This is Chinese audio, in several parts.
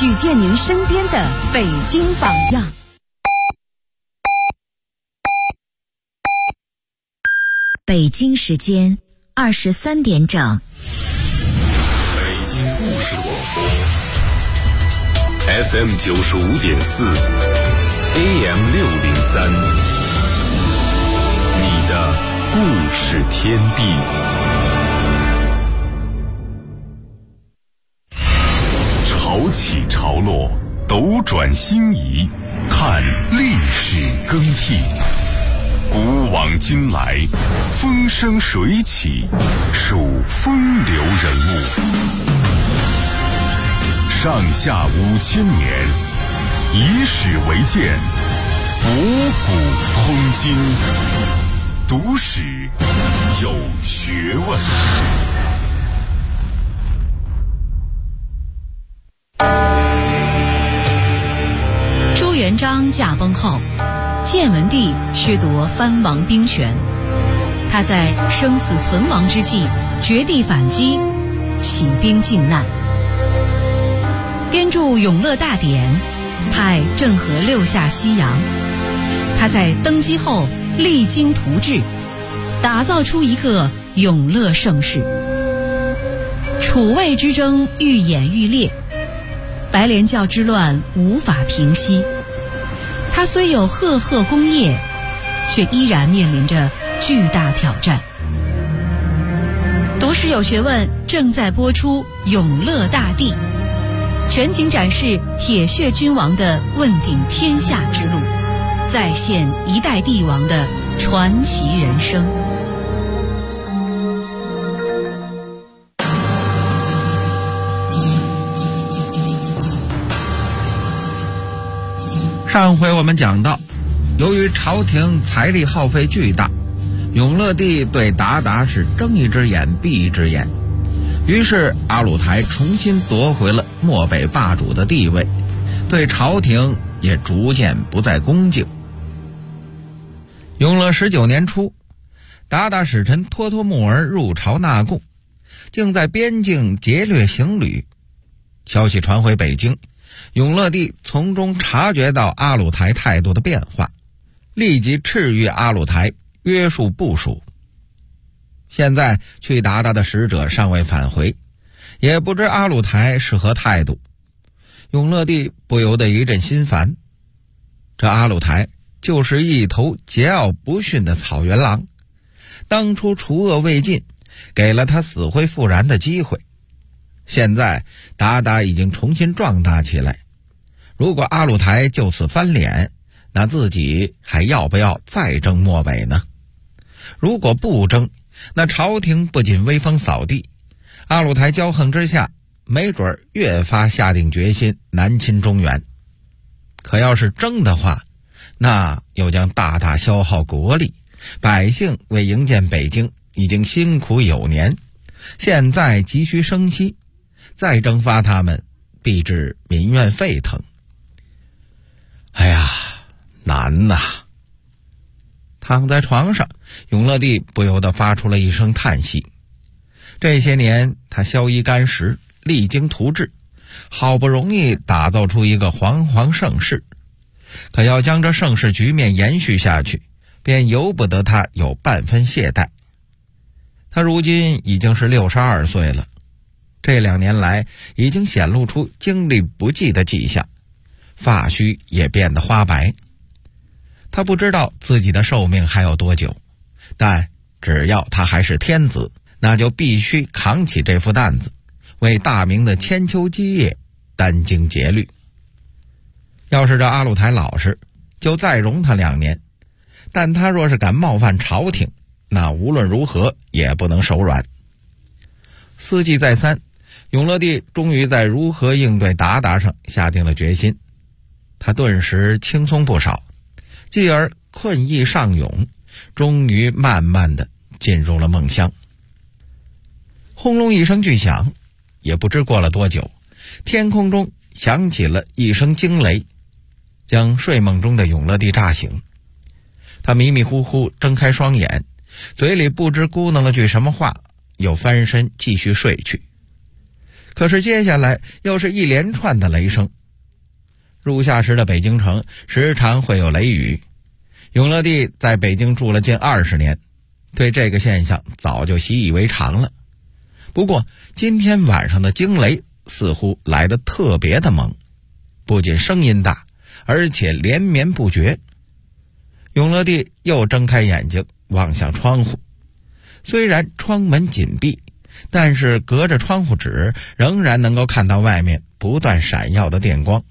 举荐您身边的北京榜样。 北京时间23点整。 北京故事广播 FM 95.4 AM 603，你的故事天地。潮起潮落，斗转星移，看历史更替。古往今来，风生水起，数风流人物。上下5000年，以史为鉴，博古通今，读史有学问。 朱元璋驾崩后，建文帝削夺藩王兵权，他在生死存亡之际绝地反击，起兵靖难，编著《永乐大典》，派郑和6下西洋。他在登基后励精图治，打造出一个永乐盛世。楚魏之争愈演愈烈，白莲教之乱无法平息。他虽有赫赫功业，却依然面临着巨大挑战。读史有学问正在播出《永乐大帝》，全景展示铁血君王的问鼎天下之路，再现一代帝王的传奇人生。 上回我们讲到，由于朝廷财力耗费巨大，永乐帝对鞑靼是睁一只眼闭一只眼，于是阿鲁台重新夺回了漠北霸主的地位，对朝廷也逐渐不再恭敬。永乐19年初，鞑靼使臣脱脱木儿入朝纳贡，竟在边境劫掠行旅。消息传回北京，永乐帝从中察觉到阿鲁台态度的变化，立即敕谕阿鲁台约束部署。现在去鞑靼的使者尚未返回，也不知阿鲁台是何态度。永乐帝不由得一阵心烦，这阿鲁台就是一头桀骜不驯的草原狼，当初除恶未尽，给了他死灰复燃的机会。现在鞑靼已经重新壮大起来，如果阿鲁台就此翻脸，那自己还要不要再争漠北呢？如果不争，那朝廷不仅威风扫地，阿鲁台骄横之下，没准越发下定决心南侵中原。可要是争的话，那又将大大消耗国力，百姓为营建北京已经辛苦有年，现在急需生息，再征发他们，必致民怨沸腾。哎呀，难呐！躺在床上，永乐帝不由得发出了一声叹息。这些年他宵衣干食，励精图治，好不容易打造出一个煌煌盛世，可要将这盛世局面延续下去，便由不得他有半分懈怠。他如今已经是62岁了，这2年来已经显露出精力不济的迹象，发须也变得花白。他不知道自己的寿命还有多久，但只要他还是天子，那就必须扛起这副担子，为大明的千秋基业殚精竭虑。要是这阿鲁台老实，就再容他2年，但他若是敢冒犯朝廷，那无论如何也不能手软。思计再三，永乐帝终于在如何应对鞑靼上下定了决心。他顿时轻松不少，继而困意上涌，终于慢慢地进入了梦乡。轰隆一声巨响，也不知过了多久，天空中响起了一声惊雷，将睡梦中的永乐帝炸醒。他迷迷糊糊睁开双眼，嘴里不知咕哝了句什么话，又翻身继续睡去。 可是接下来又是一连串的雷声。入夏时的北京城时常会有雷雨，永乐帝在北京住了近20年，对这个现象早就习以为常了。不过今天晚上的惊雷似乎来得特别的猛，不仅声音大，而且连绵不绝。永乐帝又睁开眼睛望向窗户，虽然窗门紧闭，但是隔着窗户纸仍然能够看到外面不断闪耀的电光。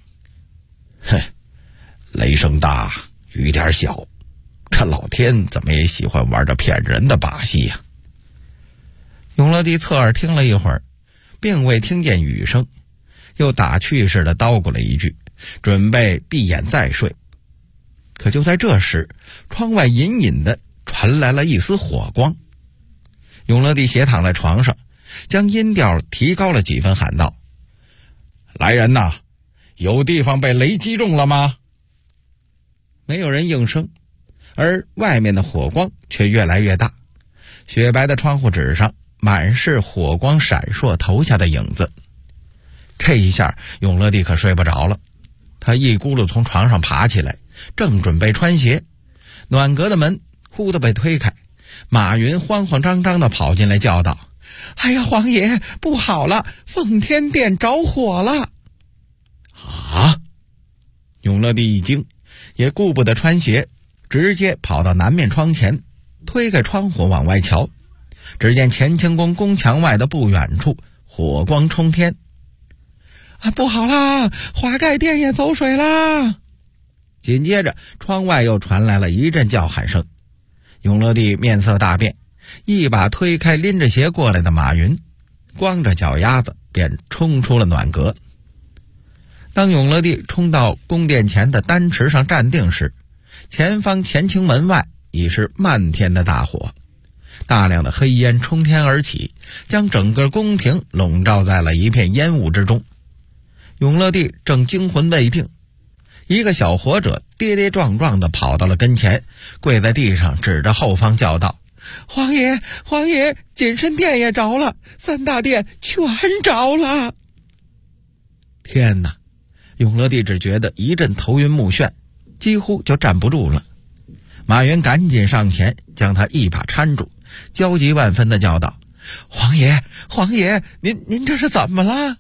雷声大雨点小，这老天怎么也喜欢玩着骗人的把戏呀。永乐帝侧耳听了一会儿，并未听见雨声，又打趣似的叨咕了一句，准备闭眼再睡。可就在这时，窗外隐隐的传来了一丝火光。永乐帝斜躺在床上，将音调提高了几分，喊道：来人呐，有地方被雷击中了吗？没有人应声，而外面的火光却越来越大，雪白的窗户纸上满是火光闪烁投下的影子。这一下永乐帝可睡不着了，他一咕噜从床上爬起来，正准备穿鞋，暖阁的门忽地被推开，马云慌慌张张地跑进来叫道：哎呀，皇爷，不好了，奉天殿着火了！啊！永乐帝一惊，也顾不得穿鞋，直接跑到南面窗前，推开窗户往外瞧。只见乾清宫宫墙外的不远处火光冲天。不好啦，华盖殿也走水啦！紧接着窗外又传来了一阵叫喊声。永乐帝面色大变，一把推开拎着鞋过来的马云，光着脚丫子便冲出了暖阁。当永乐帝冲到宫殿前的丹池上站定时，前方乾清门外已是漫天的大火，大量的黑烟冲天而起，将整个宫廷笼罩在了一片烟雾之中。永乐帝正惊魂未定，一个小伙者跌跌撞撞地跑到了跟前，跪在地上指着后方叫道：皇爷，皇爷，谨慎殿也着了，三大殿全着了！天哪！永乐帝只觉得一阵头晕目眩，几乎就站不住了。马云赶紧上前将他一把搀住，焦急万分地叫道：皇爷，皇爷，您这是怎么了？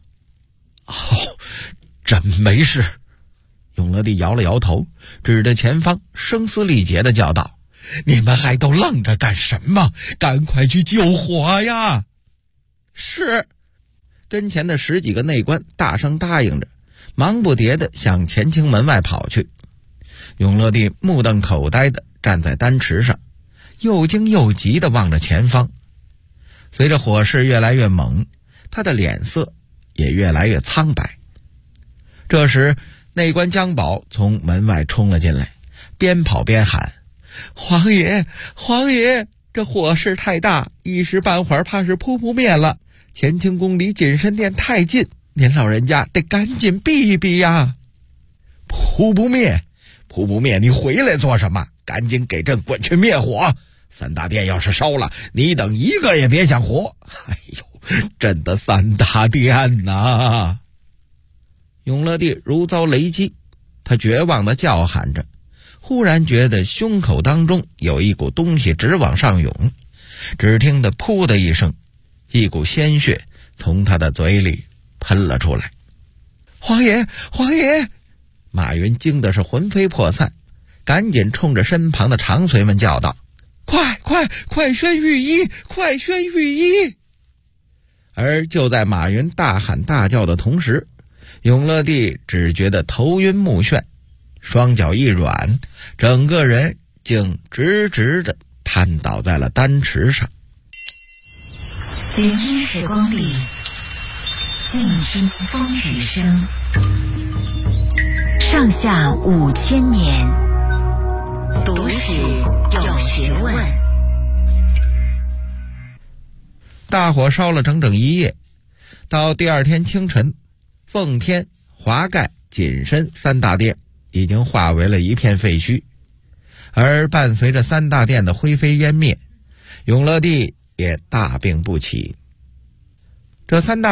真没事。永乐帝摇了摇头，指着前方，声嘶力竭地叫道：你们还都愣着干什么？赶快去救火呀！是。跟前的10几个内官大声答应着，忙不迭地向乾清门外跑去。永乐帝目瞪口呆地站在丹池上，又惊又急地望着前方。随着火势越来越猛，他的脸色也越来越苍白。这时内官姜宝从门外冲了进来，边跑边喊：皇爷，皇爷，这火势太大，一时半会儿怕是扑不灭了，乾清宫离谨慎殿太近，您老人家得赶紧避一避呀！扑不灭？扑不灭，你回来做什么？赶紧给朕滚去灭火！三大殿要是烧了，你等一个也别想活！哎呦，朕的三大殿呐！永乐帝如遭雷击，他绝望地叫喊着，忽然觉得胸口当中有一股东西直往上涌，只听得噗的一声，一股鲜血从他的嘴里喷了出来。皇爷，皇爷！马云惊的是魂飞魄散，赶紧冲着身旁的长随们叫道：快宣御医，快宣御医！而就在马云大喊大叫的同时，永乐帝只觉得头晕目眩，双脚一软，整个人竟直直地瘫倒在了丹池上。 聆听时光里，静听风雨声。上下5000年，读史有学问。 大火烧了整整一夜，到第二天清晨，奉天、华盖、谨慎三大殿已经化为了一片废墟，而伴随着三大殿的灰飞烟灭，永乐帝也大病不起。这三大殿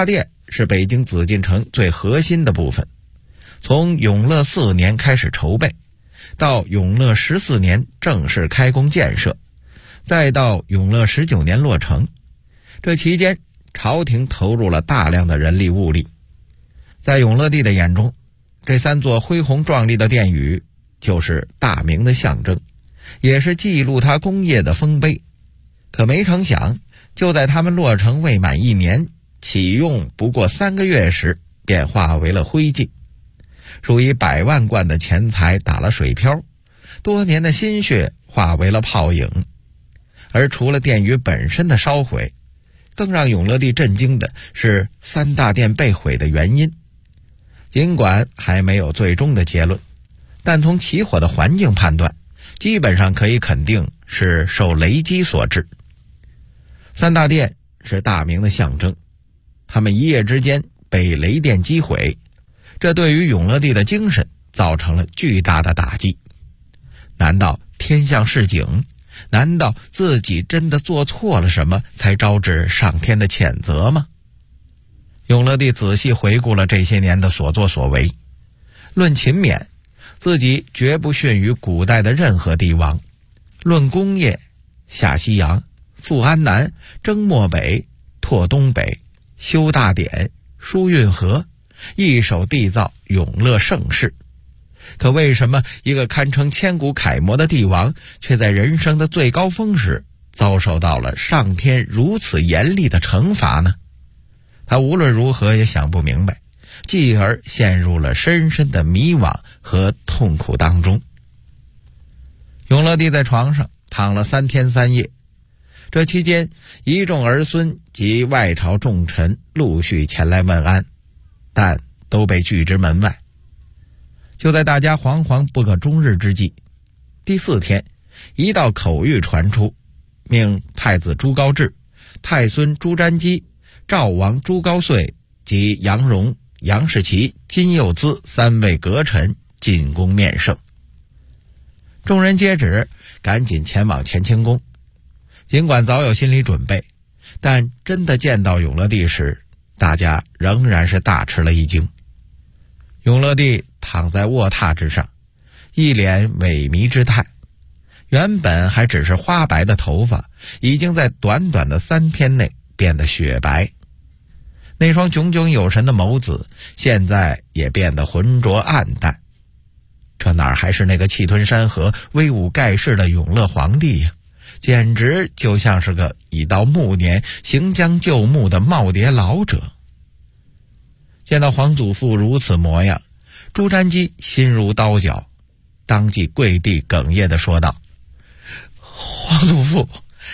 是北京紫禁城最核心的部分，从永乐4年开始筹备，到永乐14年正式开工建设，再到永乐19年落成，这期间朝廷投入了大量的人力物力。在永乐帝的眼中，这3座恢宏壮丽的殿宇就是大明的象征，也是记录他功业的丰碑。可没成想，就在他们落成未满1年，启用不过3个月时，便化为了灰烬。数以百万贯的钱财打了水漂，多年的心血化为了泡影。而除了殿宇本身的烧毁，更让永乐帝震惊的是3大殿被毁的原因。尽管还没有最终的结论，但从起火的环境判断，基本上可以肯定是受雷击所致。3大殿是大明的象征，他们一夜之间被雷电击毁，这对于永乐帝的精神造成了巨大的打击。难道天象示警？难道自己真的做错了什么，才招致上天的谴责吗？永乐帝仔细回顾了这些年的所作所为，论勤勉，自己绝不逊于古代的任何帝王；论功业，下西洋、赴安南、征漠北、拓东北、修大典、疏运河，一手缔造永乐盛世。可为什么一个堪称千古楷模的帝王，却在人生的最高峰时遭受到了上天如此严厉的惩罚呢？他无论如何也想不明白，继而陷入了深深的迷惘和痛苦当中。永乐帝在床上躺了3天3夜，这期间一众儿孙及外朝重臣陆续前来问安，但都被拒之门外。就在大家惶惶不可终日之际，第4天，一道口谕传出，命太子朱高炽、太孙朱瞻基、赵王朱高燧及杨荣、杨士奇、金幼滋3位阁臣进宫面圣。众人接旨，赶紧前往乾清宫。尽管早有心理准备，但真的见到永乐帝时，大家仍然是大吃了一惊。永乐帝躺在卧榻之上，一脸萎靡之态，原本还只是花白的头发，已经在短短的3天内变得雪白。那双炯炯有神的眸子，现在也变得浑浊暗淡。这哪还是那个气吞山河、威武盖世的永乐皇帝呀？简直就像是个已到暮年、行将就木的耄耋老者。见到皇祖父如此模样，朱瞻基心如刀绞，当即跪地哽咽地说道：“皇祖父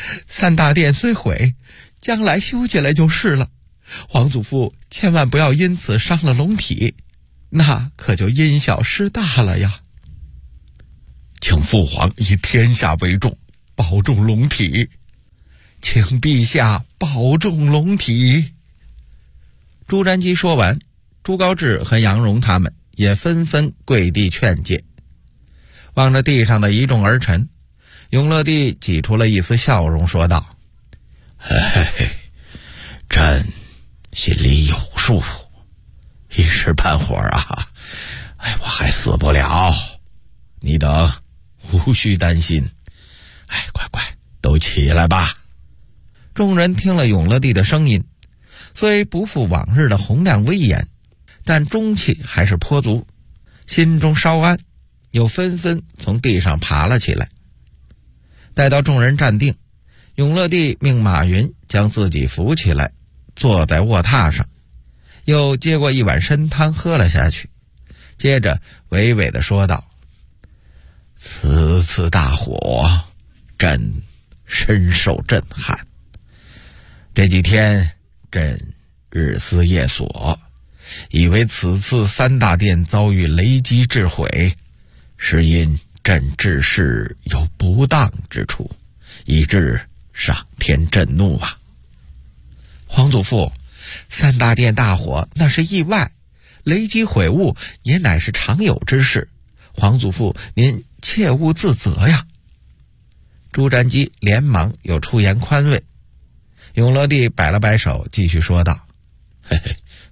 ，3大殿虽毁，将来修起来就是了。皇祖父千万不要因此伤了龙体，那可就因小失大了呀。 请父皇以天下为重，保重龙体。 请陛下保重龙体。”朱瞻基说完，朱高炽和杨荣他们也纷纷跪地劝诫。望着地上的一众儿臣，永乐帝挤出了一丝笑容，说道：“ 朕心里有数，一时半会儿啊，我还死不了，你等无需担心。快，都起来吧。” 众人听了永乐帝的声音，虽不复往日的洪亮威严，但中气还是颇足，心中稍安，又纷纷从地上爬了起来。待到众人站定，永乐帝命马云将自己扶起来，坐在卧榻上，又接过一碗参汤喝了下去，接着娓娓地说道：“ 此次大火，朕深受震撼。这几天朕日思夜索，以为此次3大殿遭遇雷击致毁，是因朕治事有不当之处，以致上天震怒啊。” 皇祖父，3大殿大火那是意外，雷击毁物也乃是常有之事，皇祖父您切勿自责呀。朱瞻基连忙又出言宽慰。永乐帝摆了摆手，继续说道：“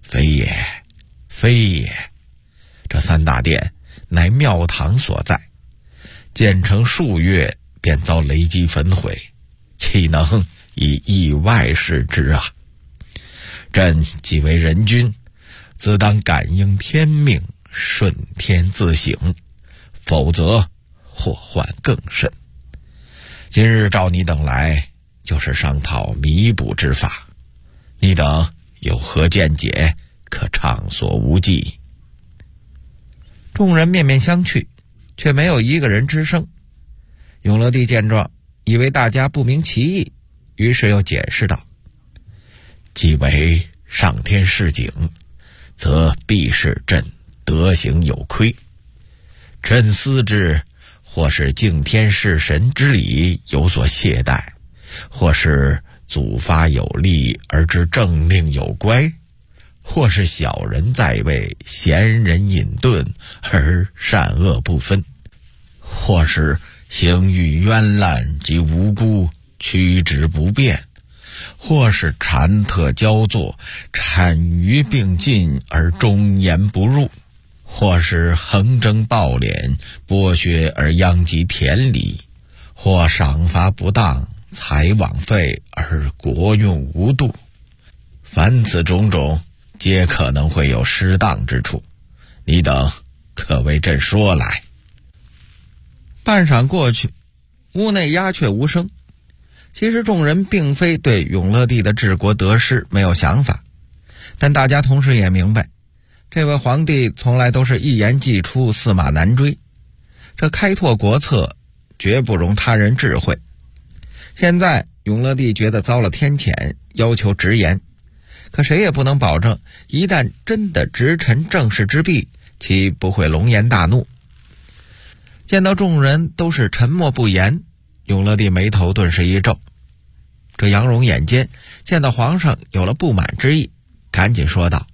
非也，非也，这三大殿乃庙堂所在，建成数月便遭雷击焚毁，岂能以意外视之啊？朕既为人君，自当感应天命，顺天自省，否则祸患更甚。今日召你等来，就是商讨弥补之法，你等有何见解，可畅所无忌。众人面面相觑，却没有一个人吱声。永乐帝见状，以为大家不明其意，于是又解释道：既为上天示警，则必是朕德行有亏。朕思之，或是敬天事神之礼有所懈怠，或是祖发有力而知政令有乖，或是小人在位，贤人隐遁而善恶不分，或是行欲冤滥及无辜，曲直不变，或是禅特交作，谄谀并进而忠言不入，或是横征暴敛，剥削而殃及田里，或赏罚不当，财枉费而国用无度。凡此种种，皆可能会有失当之处，你等可为朕说来。半晌过去，屋内鸦雀无声。其实众人并非对永乐帝的治国得失没有想法，但大家同时也明白，这位皇帝从来都是一言既出，驷马难追，这开拓国策绝不容他人智慧。现在永乐帝觉得遭了天谴，要求直言，可谁也不能保证一旦真的直陈政事之弊，其不会龙颜大怒。见到众人都是沉默不言，永乐帝眉头顿时一皱。这杨荣眼尖，见到皇上有了不满之意，赶紧说道：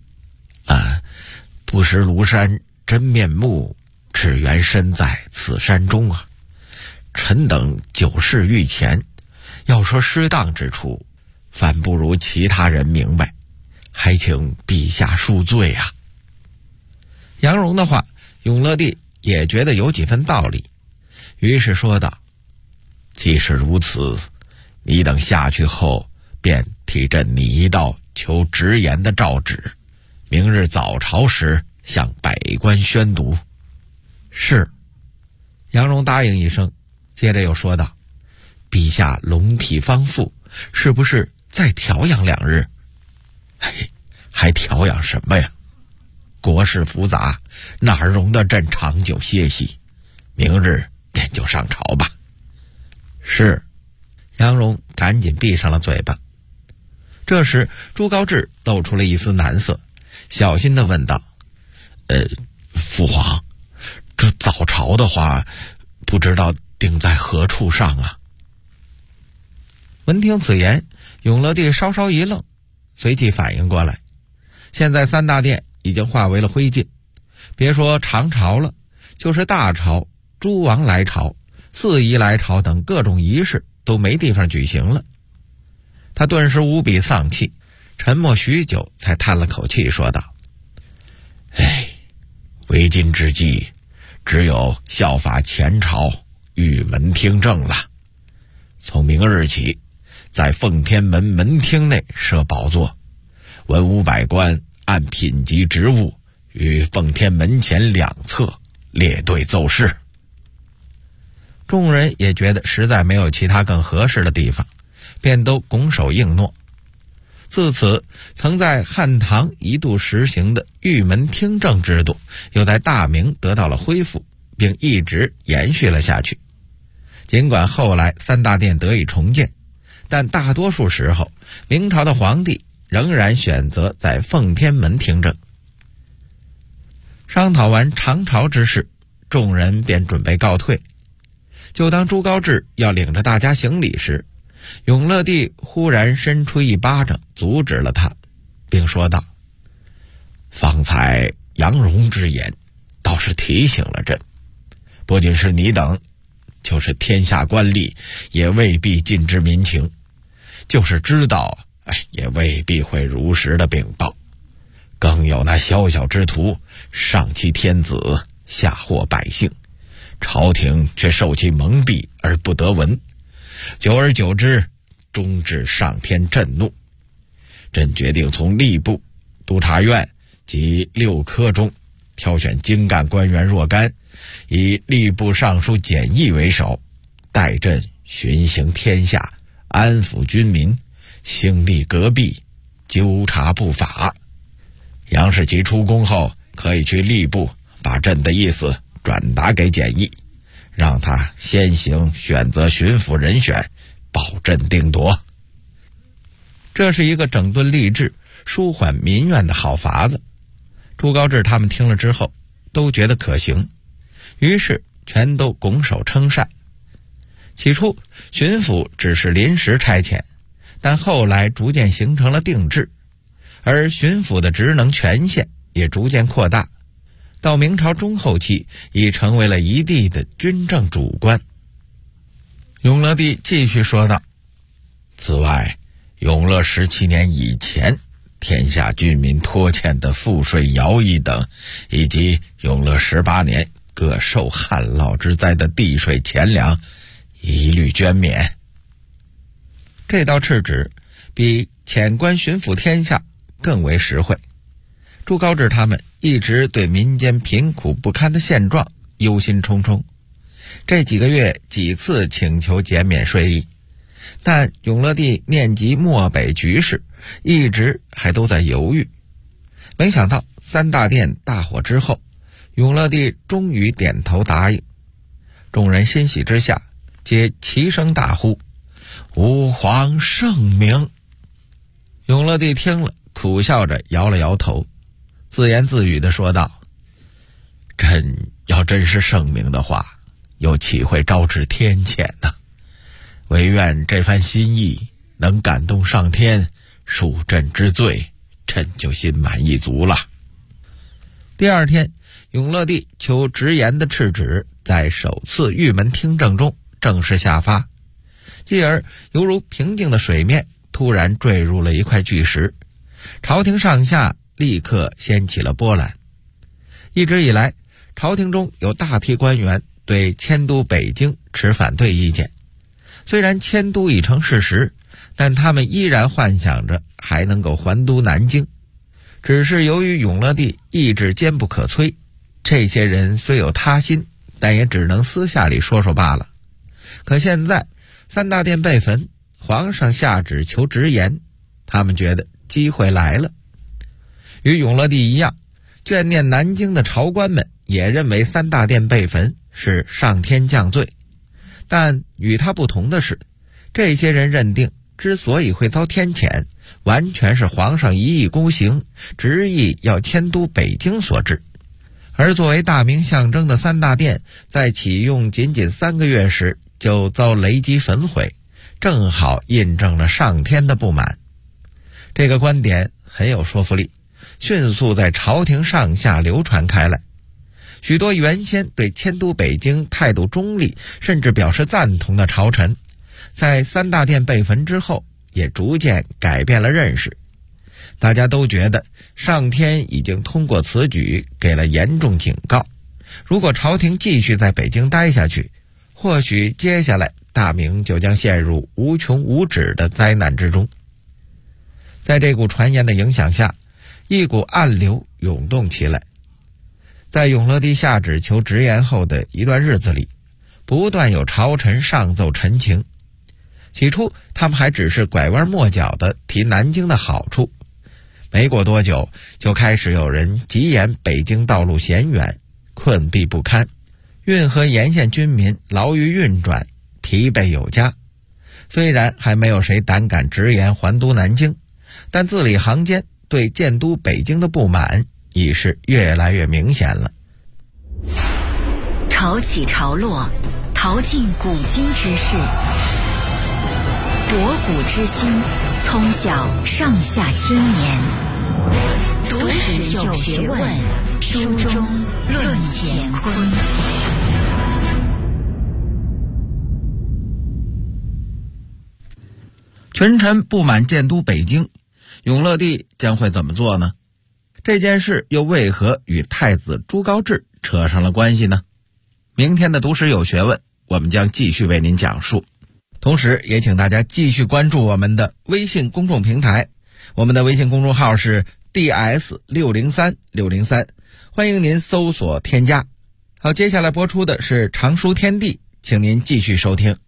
不识庐山真面目，只缘身在此山中啊！臣等久视御前，要说失当之处，反不如其他人明白，还请陛下恕罪啊！杨荣的话，永乐帝也觉得有几分道理，于是说道：既是如此，你等下去后便替朕拟一道求直言的诏旨，明日早朝时向百官宣读。是。杨荣答应一声，接着又说道：陛下龙体方复，是不是再调养2日？还调养什么呀？国事复杂，哪儿容得朕长久歇息？明日便就上朝吧。是。杨荣赶紧闭上了嘴巴。这时朱高炽露出了一丝难色，小心地问道：父皇，这早朝的话，不知道定在何处上啊？闻听此言，永乐帝稍稍一愣，随即反应过来，现在3大殿已经化为了灰烬，别说长朝了，就是大朝、诸王来朝、4夷来朝等各种仪式都没地方举行了。他顿时无比丧气，沉默许久，才叹了口气说道：为今之计，只有效法前朝，御门听政了。从明日起，在奉天门门厅内设宝座，文武百官按品级职务，于奉天门前2侧列队奏事。众人也觉得实在没有其他更合适的地方，便都拱手应诺。自此，曾在汉唐一度实行的御门听政制度，又在大明得到了恢复，并一直延续了下去。尽管后来3大殿得以重建，但大多数时候，明朝的皇帝仍然选择在奉天门听政。商讨完长朝之事，众人便准备告退。就当朱高炽要领着大家行礼时，永乐帝忽然伸出一巴掌阻止了他，并说道：方才杨荣之言倒是提醒了朕，不仅是你等，就是天下官吏也未必尽知民情，就是知道也未必会如实的禀报。 更有那小小之徒上欺天子，下祸百姓，朝廷却受其蒙蔽而不得闻，久而久之，终致上天震怒。朕决定从吏部、督察院及6科中挑选精干官员若干，以吏部尚书简易为首，代朕巡行天下，安抚军民，兴利革弊，纠察不法。杨士奇出宫后，可以去吏部把朕的意思转达给简易，让他先行选择巡抚人选，保朕定夺。这是一个整顿吏治、舒缓民怨的好法子。朱高炽他们听了之后都觉得可行，于是全都拱手称善。起初巡抚只是临时差遣，但后来逐渐形成了定制，而巡抚的职能权限也逐渐扩大，到明朝中后期已成为了一地的军政主官。永乐帝继续说道，此外，永乐17年以前，天下军民拖欠的赋税徭役等，以及永乐18年各受旱涝之灾的地税钱粮，一律捐免。这道敕旨比遣官巡抚天下更为实惠。朱高炽他们一直对民间贫苦不堪的现状忧心忡忡，这几个月几次请求减免税役，但永乐帝念及漠北局势，一直还都在犹豫。没想到3大殿大火之后，永乐帝终于点头答应。众人欣喜之下，皆齐声大呼：“吾皇圣明！”永乐帝听了，苦笑着摇了摇头，自言自语地说道：“朕要真是圣明的话，又岂会招致天谴呢？唯愿这番心意能感动上天，恕朕之罪，朕就心满意足了。”第二天，永乐帝求直言的敕旨在首次御门听政中正式下发，继而犹如平静的水面突然坠入了一块巨石，朝廷上下立刻掀起了波澜。一直以来，朝廷中有大批官员对迁都北京持反对意见，虽然迁都已成事实，但他们依然幻想着还能够还都南京。只是由于永乐帝意志坚不可摧，这些人虽有他心，但也只能私下里说说罢了。可现在3大殿被焚，皇上下旨求直言，他们觉得机会来了。与永乐帝一样，眷念南京的朝官们也认为3大殿被焚是上天降罪，但与他不同的是，这些人认定之所以会遭天谴，完全是皇上一意孤行，执意要迁都北京所致。而作为大明象征的3大殿，在启用仅仅3个月时就遭雷击焚毁，正好印证了上天的不满。这个观点很有说服力，迅速在朝廷上下流传开来。许多原先对迁都北京态度中立，甚至表示赞同的朝臣，在3大殿被焚之后，也逐渐改变了认识。大家都觉得上天已经通过此举给了严重警告，如果朝廷继续在北京待下去，或许接下来大明就将陷入无穷无止的灾难之中。在这股传言的影响下，一股暗流涌动起来。在永乐帝下旨求直言后的一段日子里，不断有朝臣上奏陈情。起初他们还只是拐弯抹角地提南京的好处，没过多久就开始有人疾言北京道路险远，困敝不堪，运河沿线军民劳于运转，疲惫有加。虽然还没有谁胆敢直言还都南京，但字里行间对建都北京的不满已是越来越明显了。 潮起潮落，淘尽古今之事，博古之今，通晓上下千年。读史有学问，书中论乾坤。 群臣不满建都北京，永乐帝将会怎么做呢？ 这件事又为何与太子朱高炽扯上了关系呢？明天的读史有学问，我们将继续为您讲述。同时也请大家继续关注我们的微信公众平台，我们的微信公众号是 DS603603，欢迎您搜索添加。好，接下来播出的是常书天地，请您继续收听。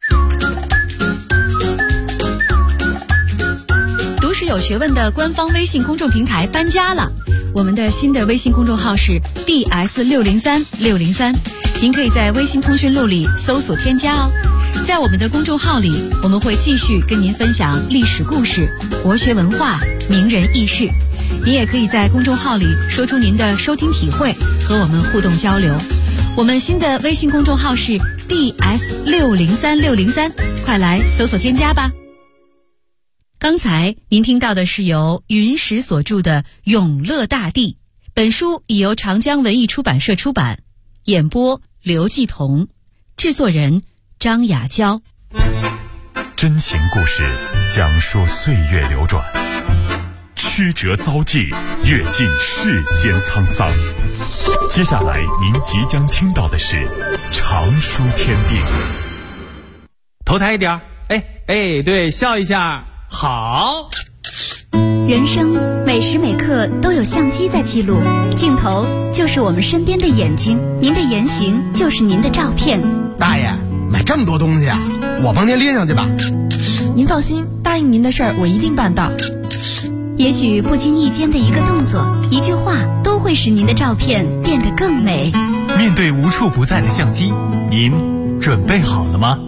读史有学问的官方微信公众平台搬家了，我们的新的微信公众号是 DS603603，您可以在微信通讯录里搜索添加哦。在我们的公众号里，我们会继续跟您分享历史故事、国学文化、名人轶事。您也可以在公众号里说出您的收听体会，和我们互动交流。我们新的微信公众号是 DS603603，快来搜索添加吧。刚才您听到的是由云石所著的《永乐大帝》，本书已由长江文艺出版社出版，演播刘继彤，制作人张雅娇。 真情故事讲述岁月流转，曲折遭际，阅尽世间沧桑。接下来您即将听到的是常书天地。 头抬一点，对，笑一下，好。 人生每时每刻都有相机在记录，镜头就是我们身边的眼睛，您的言行就是您的照片。 大爷，买这么多东西啊，我帮您拎上去吧。 您放心，答应您的事儿我一定办到。 也许不经意间的一个动作、一句话，都会使您的照片变得更美。 面对无处不在的相机，您准备好了吗？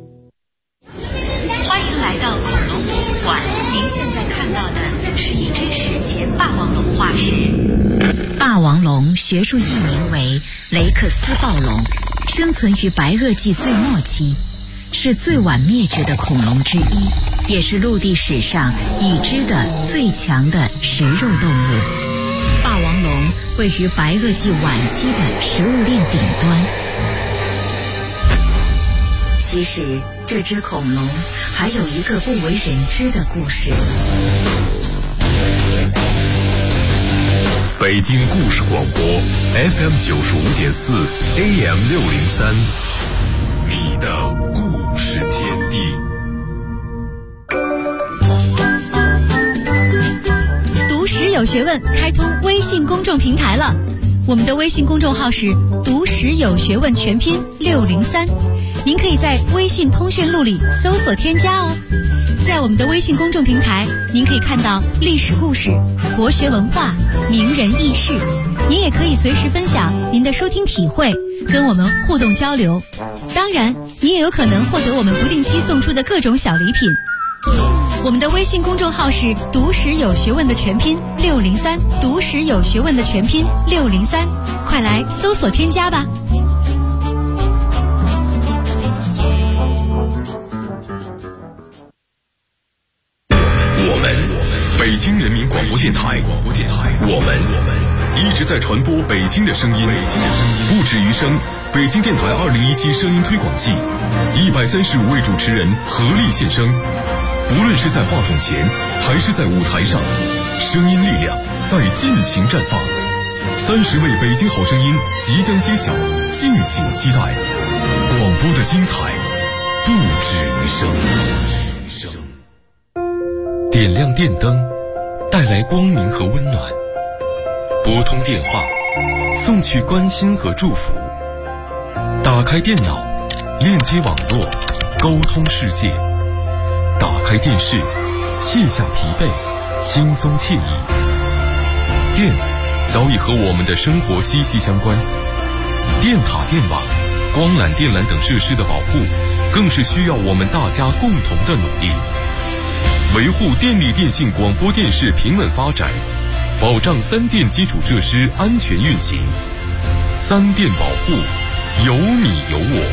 欢迎来到恐龙博物馆，您现在看到的是一只史前霸王龙化石。 霸王龙学术译名为雷克斯暴龙，生存于白垩纪最末期，是最晚灭绝的恐龙之一，也是陆地史上已知的最强的食肉动物。霸王龙位于白垩纪晚期的食物链顶端。其实这只恐龙还有一个不为人知的故事。 北京故事广播 FM95.4 AM603，你的故事天地。 读史有学问开通微信公众平台了，我们的微信公众号是读史有学问全拼603，您可以在微信通讯录里搜索添加哦。在我们的微信公众平台，您可以看到历史故事、国学文化、名人轶事，您也可以随时分享您的收听体会，跟我们互动交流。当然，您也有可能获得我们不定期送出的各种小礼品。我们的微信公众号是读史有学问的全拼603，读史有学问的全拼603，快来搜索添加吧。 北京人民广播电台，我们一直在传播北京的声音，不止于声。北京电台2017声音推广季，135位主持人合力献声，不论是在话筒前还是在舞台上，声音力量在尽情绽放。30位北京好声音即将揭晓，敬请期待。广播的精彩不止于声。点亮电灯，带来光明和温暖；拨通电话，送去关心和祝福；打开电脑，链接网络，沟通世界；打开电视，卸下疲惫，轻松惬意。电早已和我们的生活息息相关，电塔、电网、光缆、电缆等设施的保护，更是需要我们大家共同的努力。维护电力电信广播电视平稳发展，保障3电基础设施安全运行。3电保护，有你有我。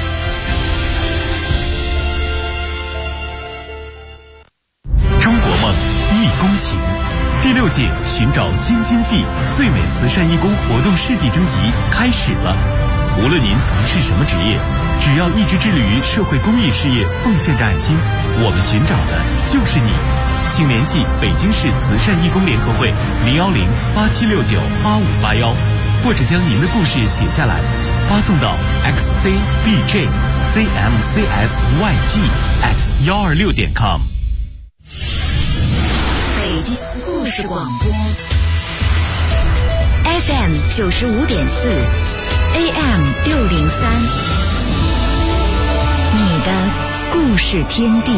中国梦义工情第6届寻找京津冀最美慈善义工活动世纪征集开始了。无论您从事什么职业，只要一直致力于社会公益事业，奉献着爱心，我们寻找的就是你。 请联系北京市慈善义工联合会010-8769-8581，或者将您的故事写下来，发送到 xzbjzmcsyg@126.com。 北京故事广播 FM 95.4 AM 603，你的故事天地。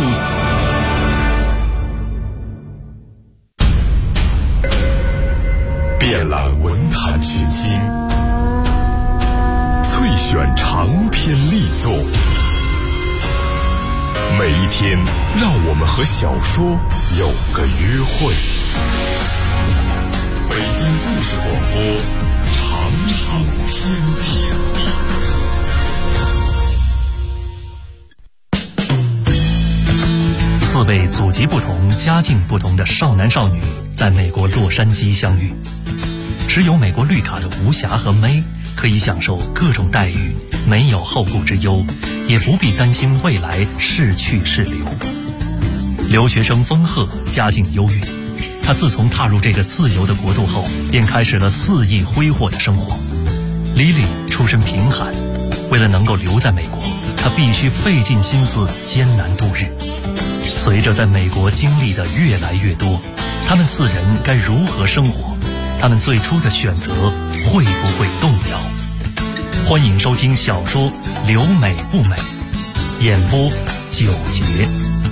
遍览文坛群星，萃选长篇力作，每一天让我们和小说有个约会。北京故事广播，长长天地。 4位祖籍不同、家境不同的少男少女在美国洛杉矶相遇。持有美国绿卡的吴霞和May可以享受各种待遇，没有后顾之忧，也不必担心未来是去是留。留学生丰鹤家境优越，他自从踏入这个自由的国度后，便开始了肆意挥霍的生活。Lily出身贫寒，为了能够留在美国，他必须费尽心思艰难度日。随着在美国经历的越来越多，他们4人该如何生活？他们最初的选择会不会动摇？欢迎收听小说《留美不美》，演播9节。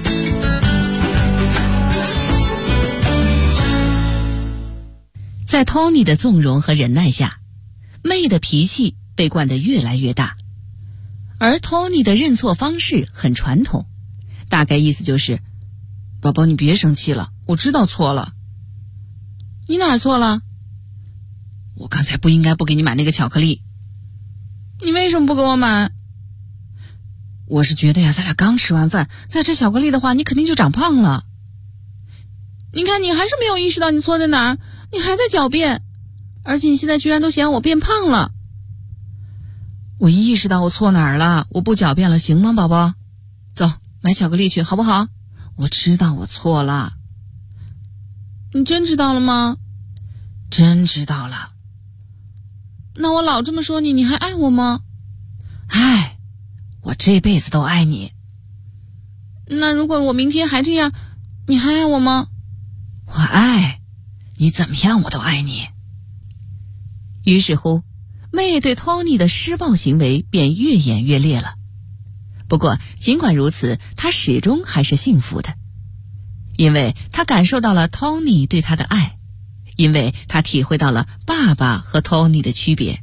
在 Tony 的纵容和忍耐下，May的脾气被惯得越来越大，而 Tony 的认错方式很传统，大概意思就是：宝宝你别生气了，我知道错了。你哪儿错了？我刚才不应该不给你买那个巧克力。你为什么不给我买？我是觉得呀，咱俩刚吃完饭，再吃巧克力的话，你肯定就长胖了。你看你还是没有意识到你错在哪儿，你还在狡辩，而且你现在居然都嫌我变胖了。我意识到我错哪儿了，我不狡辩了，行吗宝宝？走，买巧克力去好不好？我知道我错了。你真知道了吗？真知道了。那我老这么说你，你还爱我吗？爱，我这辈子都爱你。那如果我明天还这样，你还爱我吗？我爱，你怎么样我都爱你。于是乎，May对 Tony 的施暴行为便越演越烈了。不过尽管如此，她始终还是幸福的，因为她感受到了 Tony 对她的爱，因为她体会到了爸爸和 Tony 的区别。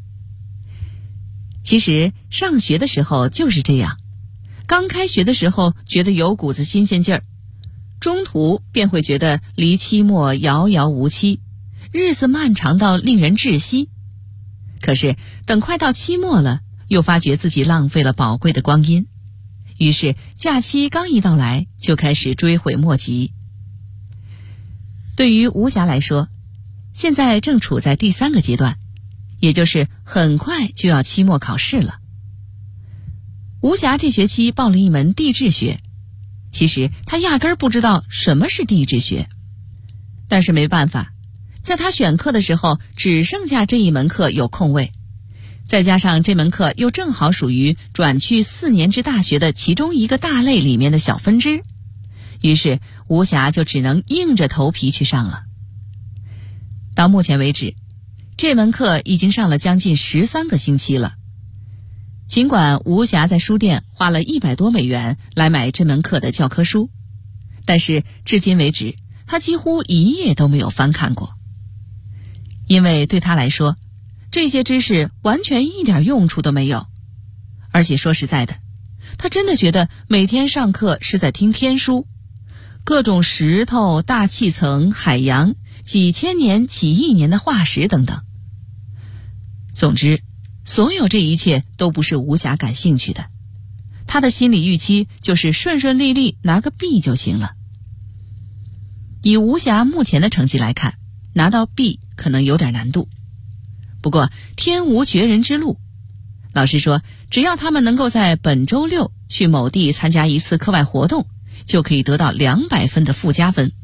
其实上学的时候就是这样，刚开学的时候觉得有股子新鲜劲儿，中途便会觉得离期末遥遥无期，日子漫长到令人窒息。可是等快到期末了，又发觉自己浪费了宝贵的光阴，于是假期刚一到来，就开始追悔莫及。对于吴霞来说，现在正处在第3个阶段，也就是很快就要期末考试了。吴霞这学期报了一门地质学，其实她压根儿不知道什么是地质学，但是没办法，在她选课的时候只剩下这一门课有空位，再加上这门课又正好属于转去4年制大学的其中一个大类里面的小分支，于是吴霞就只能硬着头皮去上了。到目前为止，这门课已经上了将近13个星期了。尽管吴霞在书店花了100多美元来买这门课的教科书，但是至今为止，她几乎一页都没有翻看过。因为对她来说，这些知识完全一点用处都没有。而且说实在的，她真的觉得每天上课是在听天书，各种石头、大气层、海洋、几千年、几亿年的化石等等。总之，所有这一切都不是吴霞感兴趣的，她的心理预期就是顺顺利利拿个 B 就行了。以吴霞目前的成绩来看，拿到 B 可能有点难度。不过天无绝人之路，老师说只要他们能够在本周6去某地参加一次课外活动，就可以得到200分的附加分。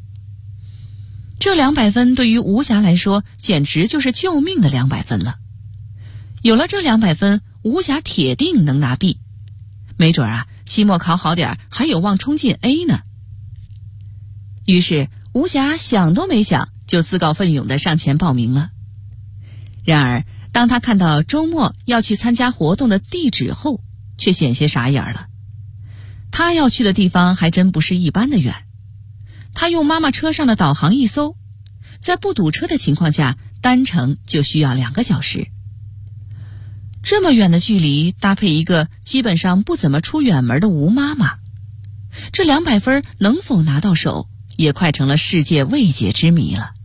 这200分对于吴霞来说简直就是救命的200分了。有了这200分，吴霞铁定能拿 B， 没准啊，期末考好点还有望冲进 A 呢。于是吴霞想都没想就自告奋勇地上前报名了。然而当他看到周末要去参加活动的地址后，却险些傻眼了。他要去的地方还真不是一般的远，他用妈妈车上的导航一搜，在不堵车的情况下单程就需要2个小时。这么远的距离，搭配一个基本上不怎么出远门的吴妈妈，这200分能否拿到手，也快成了世界未解之谜了。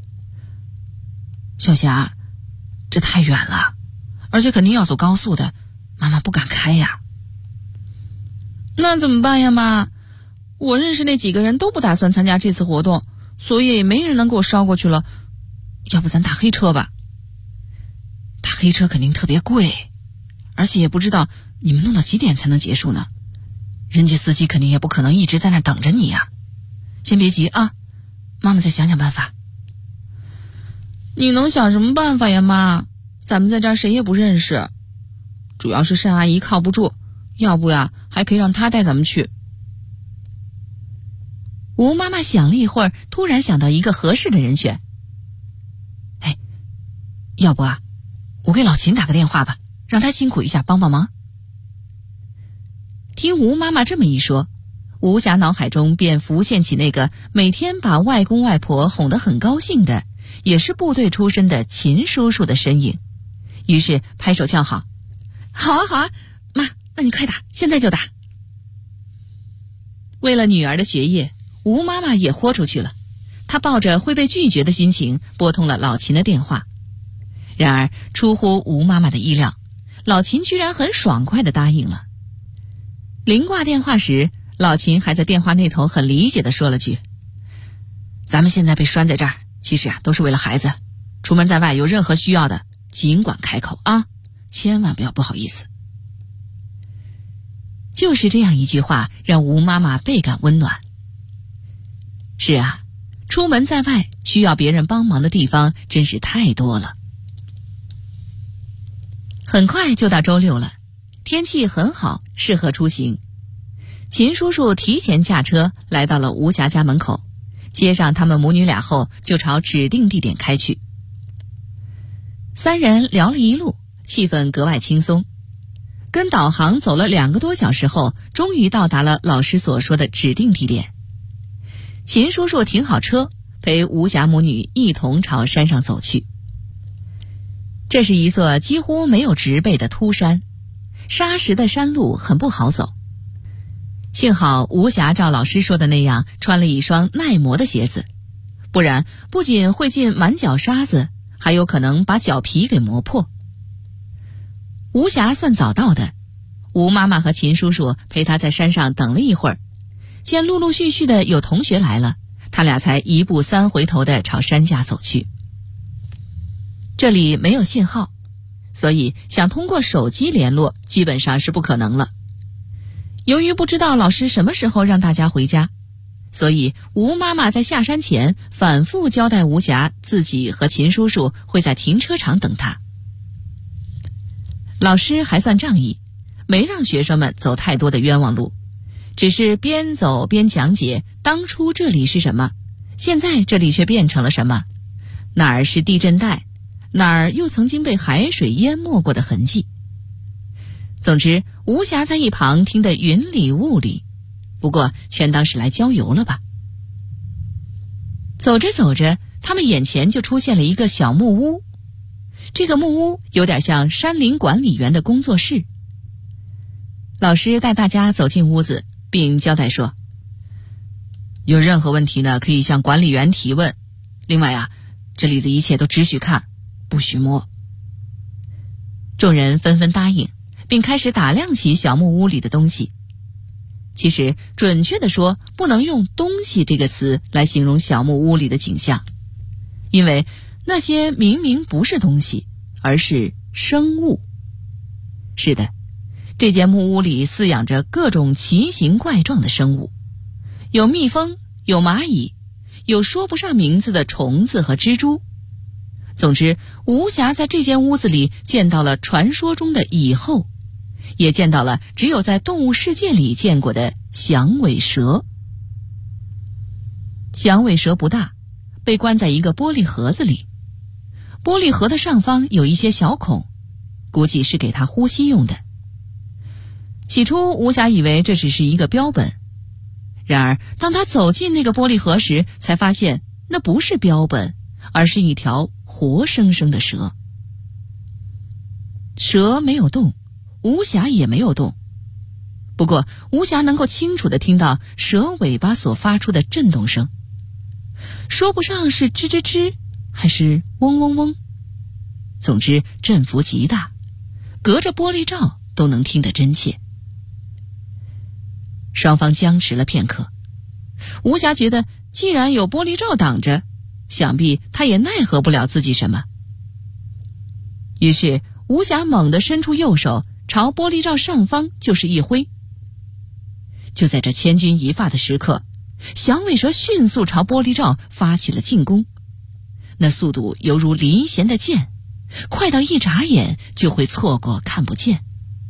小霞，这太远了，而且肯定要走高速的，妈妈不敢开呀。那怎么办呀，妈？我认识那几个人都不打算参加这次活动，所以也没人能给我捎过去了。要不咱打黑车吧？打黑车肯定特别贵，而且也不知道你们弄到几点才能结束呢。人家司机肯定也不可能一直在那等着你呀。先别急啊，妈妈再想想办法。你能想什么办法呀，妈？咱们在这儿谁也不认识，主要是单阿姨靠不住，要不呀还可以让她带咱们去。吴妈妈想了一会儿，突然想到一个合适的人选。哎，要不啊，我给老秦打个电话吧，让他辛苦一下帮帮忙。听吴妈妈这么一说，吴霞脑海中便浮现起那个每天把外公外婆哄得很高兴的，也是部队出身的秦叔叔的身影，于是拍手叫好：好啊好啊，妈，那你快打，现在就打。为了女儿的学业，吴妈妈也豁出去了，她抱着会被拒绝的心情拨通了老秦的电话。然而出乎吴妈妈的意料，老秦居然很爽快地答应了。临挂电话时，老秦还在电话那头很理解地说了句：咱们现在被拴在这儿，其实啊都是为了孩子，出门在外有任何需要的尽管开口啊，千万不要不好意思。就是这样一句话让吴妈妈倍感温暖。是啊，出门在外需要别人帮忙的地方真是太多了。很快就到周六了，天气很好，适合出行。秦叔叔提前驾车来到了吴霞家门口，接上他们母女俩后，就朝指定地点开去。三人聊了一路，气氛格外轻松。跟导航走了2个多小时后，终于到达了老师所说的指定地点。秦叔叔停好车，陪吴霞母女一同朝山上走去。这是一座几乎没有植被的秃山，沙石的山路很不好走。幸好吴霞照老师说的那样穿了一双耐磨的鞋子，不然不仅会进满脚沙子，还有可能把脚皮给磨破。吴霞算早到的，吴妈妈和秦叔叔陪她在山上等了一会儿，见陆陆续续的有同学来了，他俩才1步3回头的朝山下走去。这里没有信号，所以想通过手机联络基本上是不可能了。由于不知道老师什么时候让大家回家，所以吴妈妈在下山前反复交代吴霞自己和秦叔叔会在停车场等她。老师还算仗义，没让学生们走太多的冤枉路，只是边走边讲解当初这里是什么，现在这里却变成了什么，哪儿是地震带，哪儿又曾经被海水淹没过的痕迹。总之吴霞在一旁听得云里雾里，不过全当是来郊游了吧。走着走着，他们眼前就出现了一个小木屋，这个木屋有点像山林管理员的工作室。老师带大家走进屋子，并交代说，有任何问题呢，可以向管理员提问，另外啊，这里的一切都只许看，不许摸。众人纷纷答应，并开始打量起小木屋里的东西。其实准确地说，不能用东西这个词来形容小木屋里的景象，因为那些明明不是东西，而是生物。是的，这间木屋里饲养着各种奇形怪状的生物，有蜜蜂，有蚂蚁， 有说不上名字的虫子和蜘蛛。总之，吴霞在这间屋子里见到了传说中的蚁后，也见到了只有在动物世界里见过的响尾蛇。响尾蛇不大，被关在一个玻璃盒子里，玻璃盒的上方有一些小孔，估计是给它呼吸用的。起初吴霞以为这只是一个标本，然而当他走进那个玻璃盒时，才发现那不是标本，而是一条活生生的蛇。蛇没有动，吴霞也没有动，不过吴霞能够清楚地听到蛇尾巴所发出的震动声，说不上是吱吱吱还是嗡嗡嗡，总之振幅极大，隔着玻璃罩都能听得真切。双方僵持了片刻，吴霞觉得既然有玻璃罩挡着，想必他也奈何不了自己什么。于是吴霞猛地伸出右手，朝玻璃罩上方就是一挥。就在这千钧一发的时刻，响尾蛇迅速朝玻璃罩发起了进攻，那速度犹如离弦的箭，快到一眨眼就会错过看不见。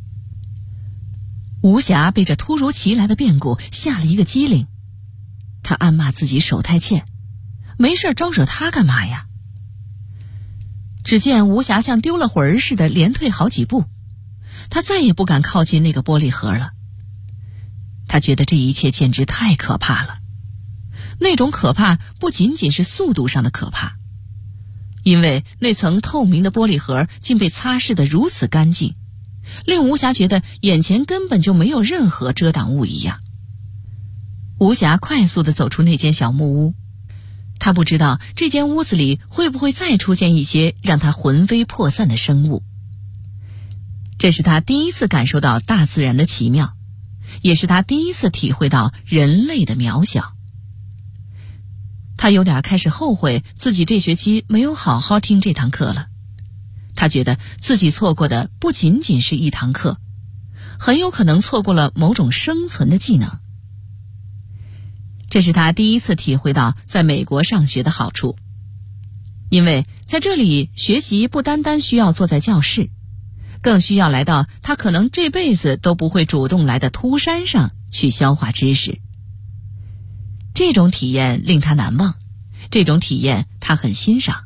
吴霞被这突如其来的变故吓了一个机灵，他暗骂自己手太欠，没事招惹他干嘛呀？只见吴霞像丢了魂似的连退好几步，他再也不敢靠近那个玻璃盒了。他觉得这一切简直太可怕了，那种可怕不仅仅是速度上的可怕，因为那层透明的玻璃盒竟被擦拭得如此干净，令吴霞觉得眼前根本就没有任何遮挡物一样。吴霞快速地走出那间小木屋，他不知道这间屋子里会不会再出现一些让他魂飞魄散的生物。这是他第一次感受到大自然的奇妙，也是他第一次体会到人类的渺小。他有点开始后悔自己这学期没有好好听这堂课了。他觉得自己错过的不仅仅是一堂课，很有可能错过了某种生存的技能。这是他第一次体会到在美国上学的好处，因为在这里学习不单单需要坐在教室，更需要来到他可能这辈子都不会主动来的秃山上去消化知识。这种体验令他难忘，这种体验他很欣赏。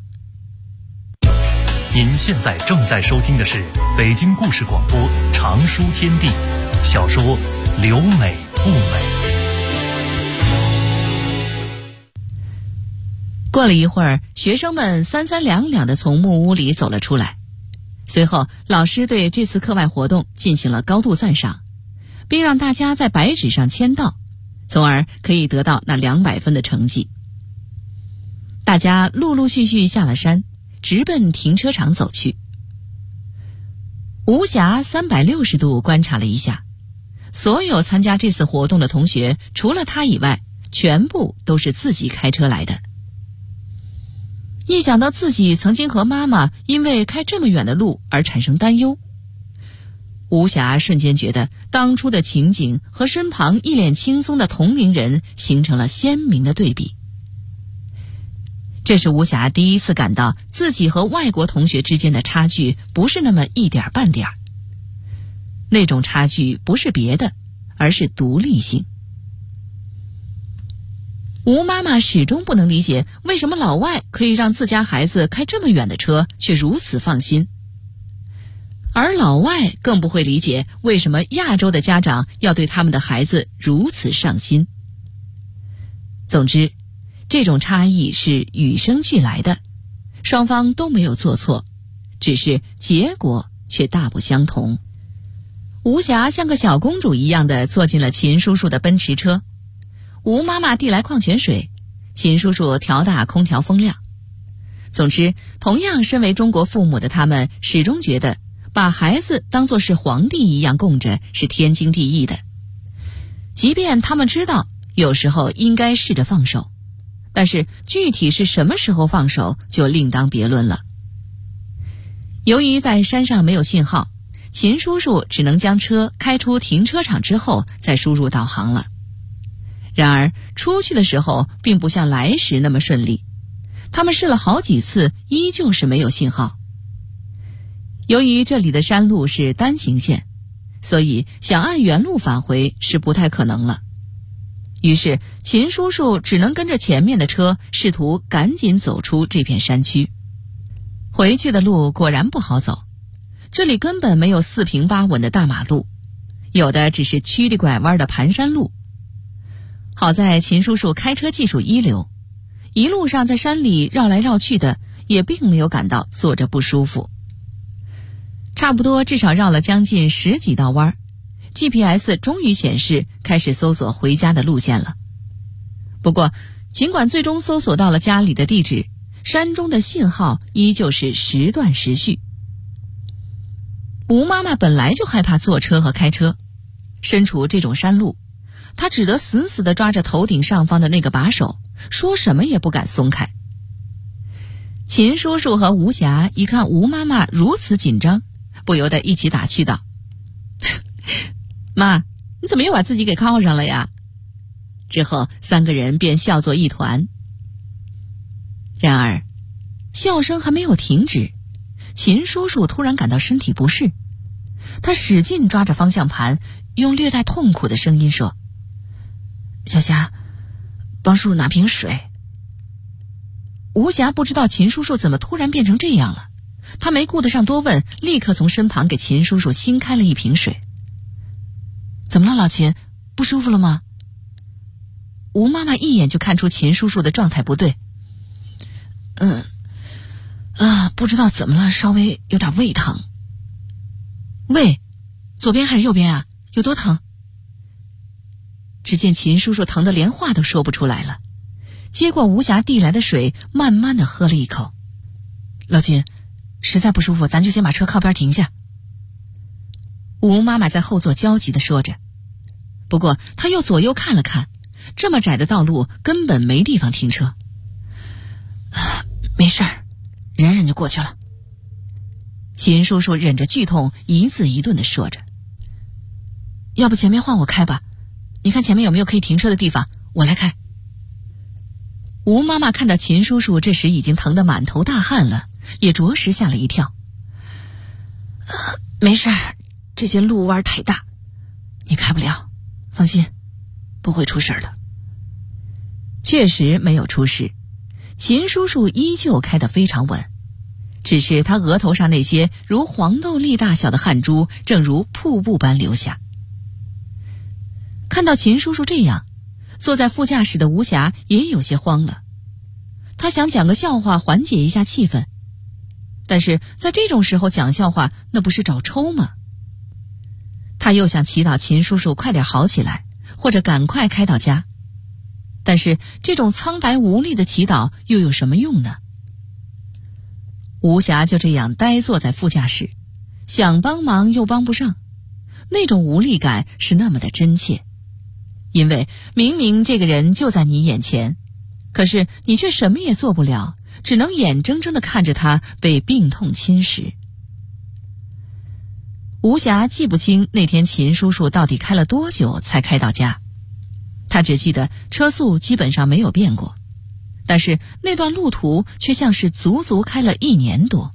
您现在正在收听的是北京故事广播长书天地小说《留美不美》。 过了一会儿，学生们三三两两地从木屋里走了出来，随后老师对这次课外活动进行了高度赞赏，并让大家在白纸上签到，从而可以得到那200分的成绩。大家陆陆续续下了山，直奔停车场走去。吴霞360度观察了一下，所有参加这次活动的同学，除了他以外，全部都是自己开车来的。一想到自己曾经和妈妈因为开这么远的路而产生担忧，吴霞瞬间觉得当初的情景和身旁一脸轻松的同龄人形成了鲜明的对比。这是吴霞第一次感到自己和外国同学之间的差距不是那么一点半点，那种差距不是别的，而是独立性。吴妈妈始终不能理解为什么老外可以让自家孩子开这么远的车却如此放心，而老外更不会理解为什么亚洲的家长要对他们的孩子如此上心。总之，这种差异是与生俱来的，双方都没有做错，只是结果却大不相同。吴霞像个小公主一样的坐进了秦叔叔的奔驰车，吴妈妈递来矿泉水，秦叔叔调大空调风量。总之，同样身为中国父母的他们始终觉得把孩子当作是皇帝一样供着是天经地义的，即便他们知道有时候应该试着放手，但是具体是什么时候放手就另当别论了。由于在山上没有信号，秦叔叔只能将车开出停车场之后再输入导航了。 然而出去的时候并不像来时那么顺利，他们试了好几次，依旧是没有信号。由于这里的山路是单行线，所以想按原路返回是不太可能了。于是秦叔叔只能跟着前面的车，试图赶紧走出这片山区。回去的路果然不好走，这里根本没有四平八稳的大马路，有的只是曲里拐弯的盘山路。好在秦叔叔开车技术一流，一路上在山里绕来绕去的，也并没有感到坐着不舒服。差不多至少绕了将近10几道弯， GPS 终于显示开始搜索回家的路线了。不过尽管最终搜索到了家里的地址，山中的信号依旧是时断时续。吴妈妈本来就害怕坐车和开车，身处这种山路，她只得死死地抓着头顶上方的那个把手，说什么也不敢松开。秦叔叔和吴霞一看吴妈妈如此紧张，不由得一起打趣道：妈，你怎么又把自己给铐上了呀？之后3个人便笑作一团。然而笑声还没有停止，秦叔叔突然感到身体不适，他使劲抓着方向盘，用略带痛苦的声音说：小霞，帮叔叔拿瓶水。吴霞不知道秦叔叔怎么突然变成这样了，他没顾得上多问，立刻从身旁给秦叔叔新开了一瓶水。怎么了老秦，不舒服了吗？吴妈妈一眼就看出秦叔叔的状态不对。不知道怎么了，稍微有点胃疼。胃？左边还是右边啊？有多疼？只见秦叔叔疼得连话都说不出来了，接过吴霞递来的水，慢慢地喝了一口。老秦，实在不舒服，咱就先把车靠边停下。吴妈妈在后座焦急地说着，不过她又左右看了看，这么窄的道路根本没地方停车。没事儿，忍忍就过去了。秦叔叔忍着剧痛，一字一顿地说着。要不前面换我开吧，你看前面有没有可以停车的地方，我来开。吴妈妈看到秦叔叔这时已经疼得满头大汗了，也着实吓了一跳。没事儿，这些路弯太大，你开不了，放心，不会出事的。确实没有出事，秦叔叔依旧开得非常稳，只是他额头上那些如黄豆粒大小的汗珠正如瀑布般流下。看到秦叔叔这样，坐在副驾驶的吴霞也有些慌了。他想讲个笑话缓解一下气氛，但是在这种时候讲笑话，那不是找抽吗？他又想祈祷秦叔叔快点好起来，或者赶快开到家，但是这种苍白无力的祈祷又有什么用呢？吴霞就这样呆坐在副驾驶，想帮忙又帮不上，那种无力感是那么的真切。因为明明这个人就在你眼前，可是你却什么也做不了，只能眼睁睁地看着他被病痛侵蚀。吴霞记不清那天秦叔叔到底开了多久才开到家，他只记得车速基本上没有变过，但是那段路途却像是足足开了1年多。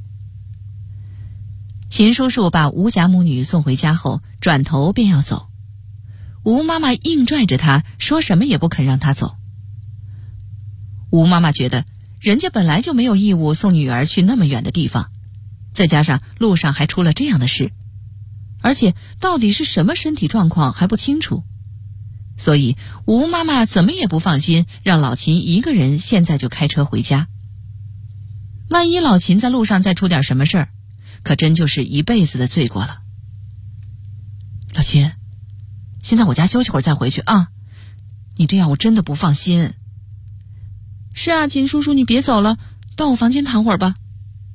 秦叔叔把吴霞母女送回家后，转头便要走，吴妈妈硬拽着他，说什么也不肯让他走。吴妈妈觉得人家本来就没有义务送女儿去那么远的地方，再加上路上还出了这样的事，而且到底是什么身体状况还不清楚，所以吴妈妈怎么也不放心让老秦一个人现在就开车回家。万一老秦在路上再出点什么事儿，可真就是一辈子的罪过了。老秦，先在我家休息会儿再回去啊，你这样我真的不放心。是啊，秦叔叔，你别走了，到我房间躺会儿吧。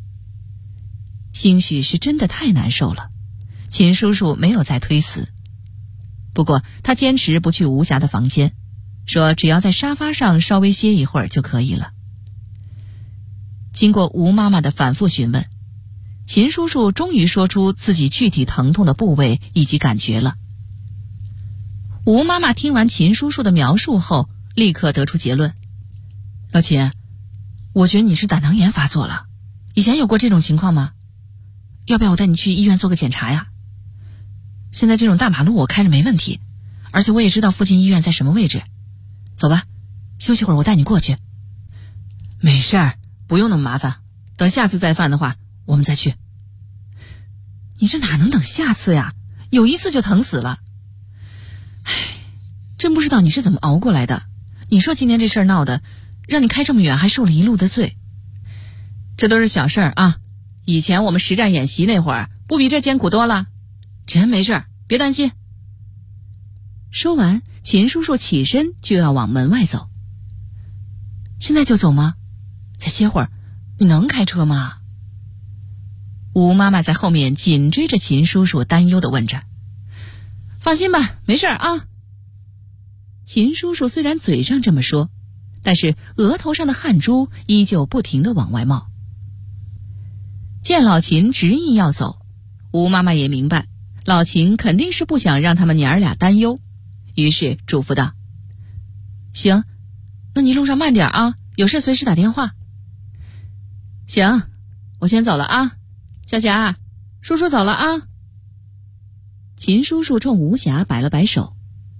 兴许是真的太难受了，秦叔叔没有再推辞。不过他坚持不去吴霞的房间，说只要在沙发上稍微歇一会儿就可以了。经过吴妈妈的反复询问，秦叔叔终于说出自己具体疼痛的部位以及感觉了。 吴妈妈听完秦叔叔的描述后，立刻得出结论：老秦，我觉得你是胆囊炎发作了。以前有过这种情况吗？要不要我带你去医院做个检查呀？现在这种大马路我开着没问题，而且我也知道附近医院在什么位置。走吧，休息会儿我带你过去。没事儿，不用那么麻烦，等下次再犯的话我们再去。你这哪能等下次呀？有一次就疼死了。唉，真不知道你是怎么熬过来的。你说今天这事儿闹的，让你开这么远还受了一路的罪。这都是小事儿啊，以前我们实战演习那会儿不比这艰苦多了。真没事，别担心。说完，秦叔叔起身就要往门外走。现在就走吗？再歇会儿，你能开车吗？吴妈妈在后面紧追着秦叔叔，担忧地问着。放心吧，没事啊。秦叔叔虽然嘴上这么说，但是额头上的汗珠依旧不停地往外冒。见老秦执意要走，吴妈妈也明白老秦肯定是不想让他们娘儿俩担忧，于是嘱咐道：行，那你路上慢点啊，有事随时打电话。行，我先走了啊，小霞，叔叔走了啊。秦叔叔冲吴霞摆了摆手。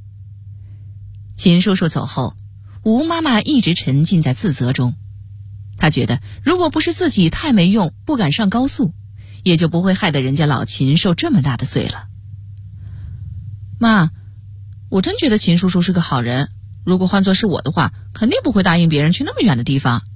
秦叔叔走后，吴妈妈一直沉浸在自责中。她觉得如果不是自己太没用，不敢上高速，也就不会害得人家老秦受这么大的罪了。妈，我真觉得秦叔叔是个好人，如果换作是我的话，肯定不会答应别人去那么远的地方。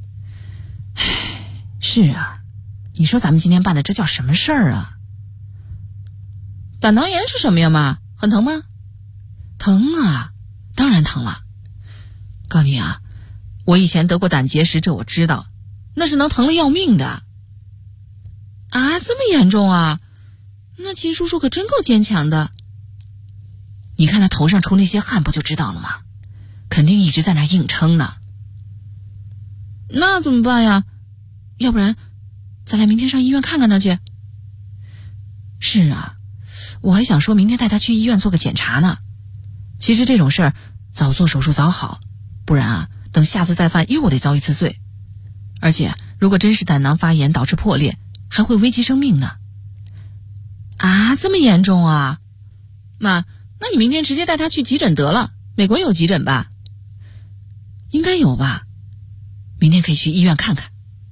唉，是啊，你说咱们今天办的这叫什么事儿啊？胆囊炎是什么呀，妈？很疼吗？疼啊，当然疼了。告诉你啊，我以前得过胆结石，这我知道，那是能疼得要命的。啊，这么严重啊？那秦叔叔可真够坚强的。你看他头上出那些汗不就知道了吗？肯定一直在那硬撑呢。那怎么办呀？要不然咱俩明天上医院看看他去。是啊，我还想说明天带他去医院做个检查呢。其实这种事儿早做手术早好，不然啊，等下次再犯又得遭一次罪。而且如果真是胆囊发炎导致破裂，还会危及生命呢。啊，这么严重啊？妈，那你明天直接带他去急诊得了，美国有急诊吧？应该有吧，明天可以去医院看看。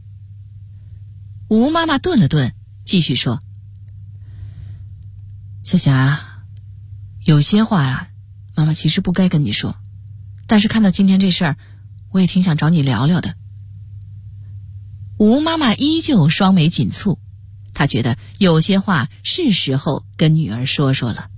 吴妈妈顿了顿，继续说：小霞，有些话呀，妈妈其实不该跟你说，但是看到今天这事儿，我也挺想找你聊聊的。吴妈妈依旧双眉紧蹙，她觉得有些话是时候跟女儿说说了。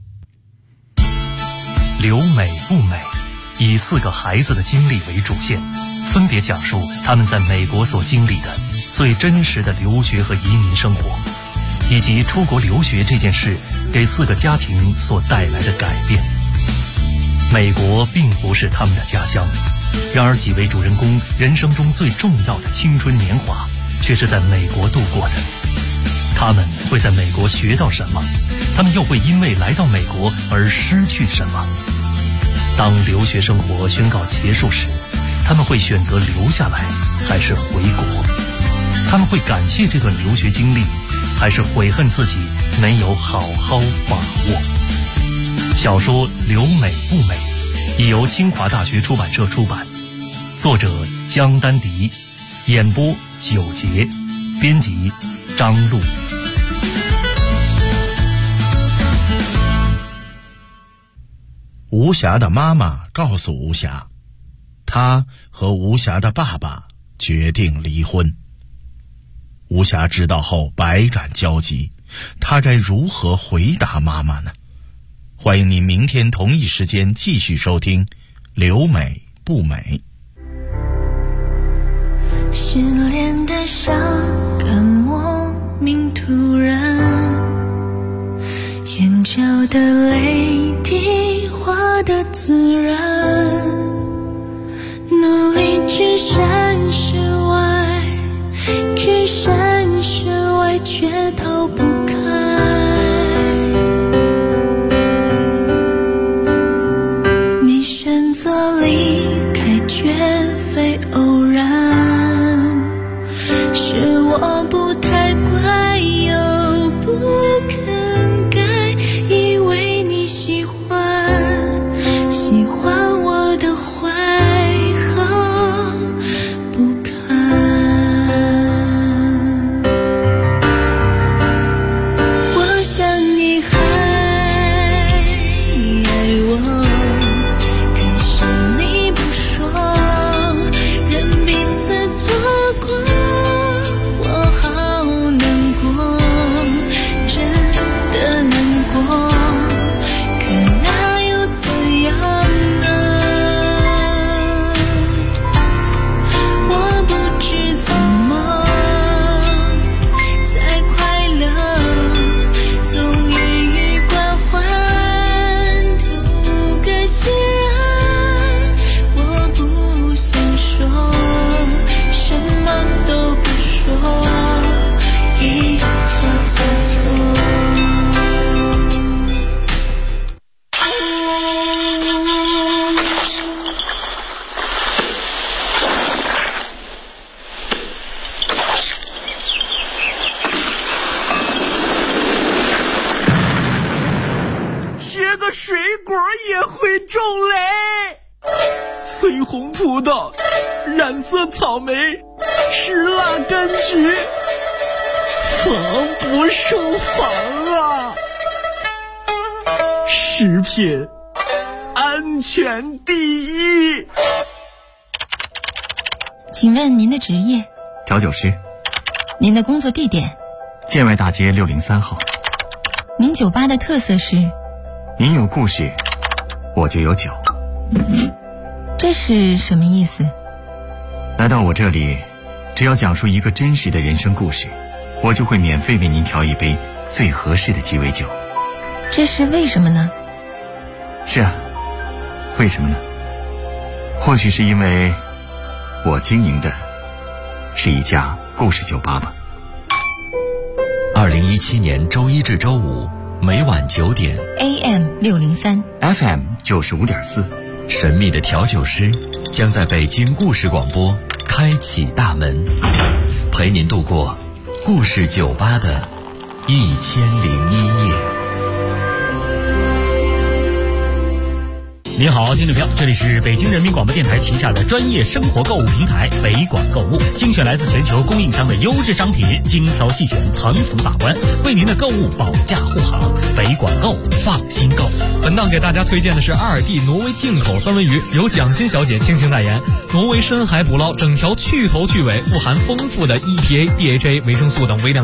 留美不美，以4个孩子的经历为主线，分别讲述他们在美国所经历的最真实的留学和移民生活，以及出国留学这件事给4个家庭所带来的改变。美国并不是他们的家乡，然而几位主人公人生中最重要的青春年华却是在美国度过的。他们会在美国学到什么？他们又会因为来到美国而失去什么？当留学生活宣告结束时，他们会选择留下来还是回国？他们会感谢这段留学经历，还是悔恨自己没有好好把握？小说《留美不美》已由清华大学出版社出版，作者江丹迪，演播9节，编辑张璐。 吴霞的妈妈告诉吴霞，她和吴霞的爸爸决定离婚。吴霞知道后百感交集，她该如何回答妈妈呢？欢迎您明天同一时间继续收听《留美不美》。 失恋的伤感莫名突然，眼角的泪滴滑得自然，努力置身事外，置身事外却逃不开。 的水果也会种雷。翠红葡萄，染色草莓，石蜡柑橘，防不胜防啊！食品安全第一。 请问您的职业？ 调酒师。 您的工作地点？ 建外大街603号。 您酒吧的特色是？ 您有故事，我就有酒。 这是什么意思？ 来到我这里，只要讲述一个真实的人生故事，我就会免费为您调一杯最合适的鸡尾酒。 这是为什么呢？ 是啊，为什么呢？或许是因为我经营的是一家故事酒吧吧。 2017年周一至周五每晚9点 AM 603 FM 95.4， 神秘的调酒师将在北京故事广播开启大门，陪您度过故事酒吧的1001夜。 您好，听众朋友，这里是北京人民广播电台旗下的专业生活购物平台北广购物，精选来自全球供应商的优质商品，精挑细选，层层把关，为您的购物保驾护航。北广购，放心购。 本档给大家推荐的是阿尔蒂挪威进口三文鱼，由蒋欣小姐倾情代言。挪威深海捕捞，整条去头去尾，富含丰富的EPA、DHA、维生素等微量